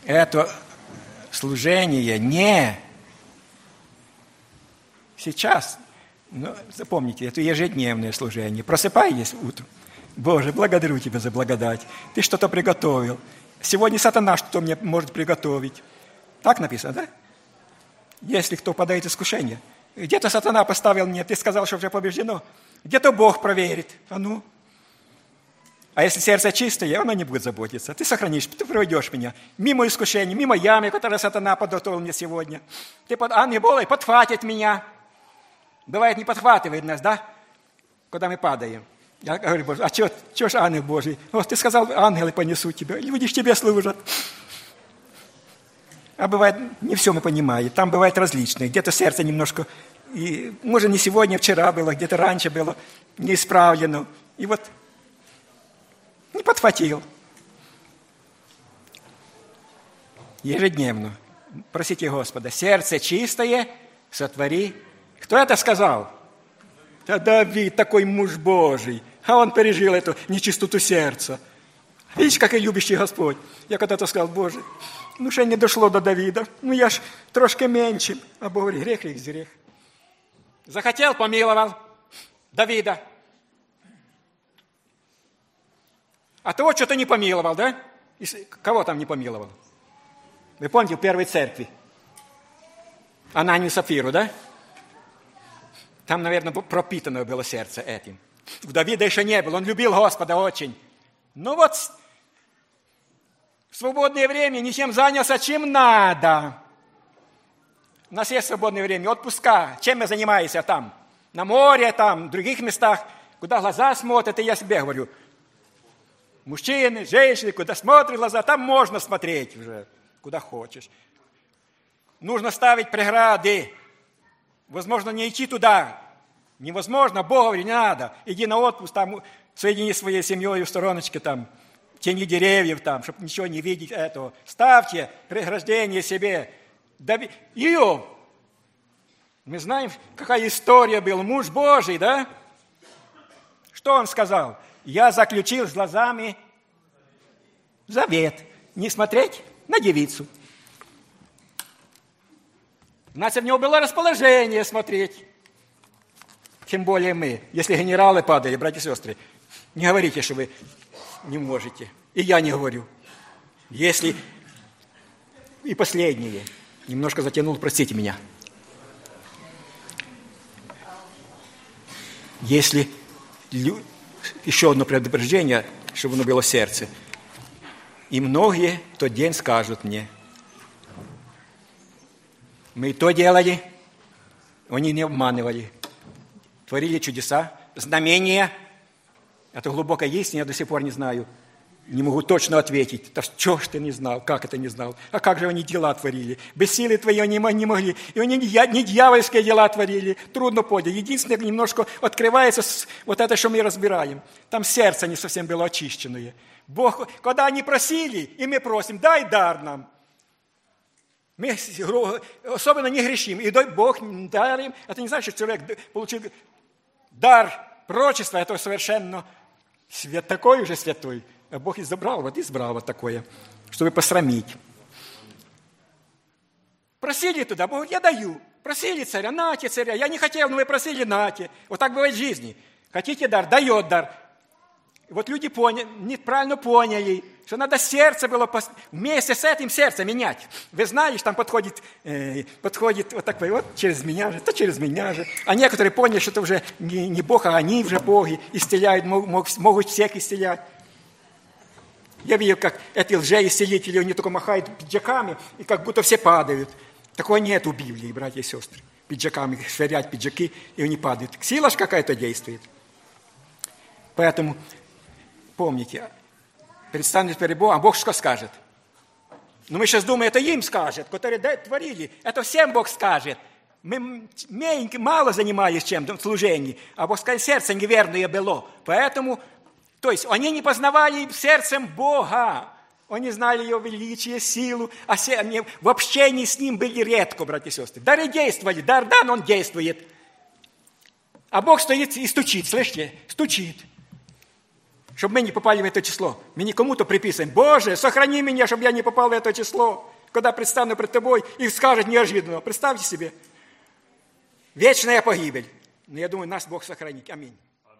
это служение не сейчас. Но запомните, это ежедневное служение. Просыпайтесь утром. Боже, благодарю Тебя за благодать. Ты что-то приготовил. Сегодня сатана что-то мне может приготовить. Так написано, да? Если кто падает в искушение. Где-то сатана поставил мне, ты сказал, что уже побеждено. Где-то Бог проверит. А если сердце чистое, оно не будет заботиться. Ты сохранишь, ты проведешь меня мимо искушений, мимо ямы, которую сатана подготовил мне сегодня. Ты ангел Божий подхватит меня. Бывает, не подхватывает нас, да? Когда мы падаем. Я говорю, Боже, а что ж ангел Божий? Вот ты сказал, ангелы понесут тебя, люди ж тебе служат. А бывает, не все мы понимаем. Там бывает различные. Где-то сердце немножко, и, может, не сегодня, вчера было, где-то раньше было, не исправлено. И вот не подхватил. Ежедневно. Просите Господа, сердце чистое сотвори. Кто это сказал? Да Давид, такой муж Божий. А он пережил эту нечистоту сердца. Видишь, какой любящий Господь. Я когда-то сказал, Боже, ще не дошло до Давида. Я ж трошки меньше. А Бог говорит, грех есть грех. Захотел, помиловал Давида. А того что-то не помиловал, да? Кого там не помиловал? Вы помните, в первой церкви? Ананию и Сапфиру, да? Там, наверное, пропитано было сердце этим. У Давида еще не было, он любил Господа очень. Но вот в свободное время ничем занялся, чем надо. У нас есть свободное время, отпуска. Чем я занимаюсь там? На море, там, в других местах, куда глаза смотрят, и я себе говорю, мужчины, женщины, куда смотрят глаза, там можно смотреть уже, куда хочешь. Нужно ставить преграды. Возможно, не идти туда. Невозможно. Бог говорит, не надо. Иди на отпуск, там, соедини своей семьей в стороночке, там, в тени деревьев, там, чтобы ничего не видеть этого. Ставьте преграждение себе. Иов. Мы знаем, какая история была. Муж Божий, да? Что он сказал? Я заключил с глазами завет. Не смотреть на девицу. Значит, в него было расположение смотреть. Тем более мы. Если генералы падали, братья и сестры, не говорите, что вы не можете. И я не говорю. Если... И последнее. Немножко затянул, простите меня. Если... Еще одно предупреждение, чтобы оно было в сердце. И многие в тот день скажут мне, мы то делали, они не обманывали. Творили чудеса, знамения. Это глубокая истина, я до сих пор не знаю. Не могу точно ответить. Да что ж ты не знал, как это не знал? А как же они дела творили? Без силы твоей они не могли. И они не дьявольские дела творили. Трудно понять. Единственное, немножко открывается вот это, что мы разбираем. Там сердце не совсем было очищенное. Бог, когда они просили, и мы просим, дай дар нам. Мы особенно не грешим. И Бог дарим. Это не значит, что человек получил дар пророчества. Это совершенно такой уже святой. А Бог избрал вот такое, чтобы посрамить. Просили туда, Бог, я даю. Просили царя, нате царя. Я не хотел, но вы просили, нате. Вот так бывает в жизни. Хотите дар, дает дар. Вот люди неправильно поняли, что надо сердце было вместе с этим сердце менять. Вы знаете, там подходит вот такой вот через меня же, то через меня же. А некоторые поняли, что это уже не Бог, а они уже боги, исцеляют, могут всех исцелять. Я видел, как эти лжеисцелители, они только махают пиджаками, и как будто все падают. Такого нет у Библии, братья и сестры. Пиджаками швырять пиджаки, и они падают. Сила ж какая-то действует. Поэтому помните, представьте перед Богом, а Бог что скажет? Но мы сейчас думаем, это им скажет, которые творили. Это всем Бог скажет. Мы мало занимались чем-то в служении, а Бог скажет, сердце неверное было. Поэтому, то есть, они не познавали сердцем Бога. Они знали Его величие, силу, а они в общении с Ним были редко, братья и сестры. Дары действовали, дар дан, он действует. А Бог стоит и стучит, слышите? Стучит. чтобы мы не попали в это число. Мы не кому-то приписываем: Боже, сохрани меня, чтобы я не попал в это число. Когда предстану пред тобой, и скажет неожиданно. Представьте себе. Вечная погибель. Но я думаю, нас Бог сохранит. Аминь.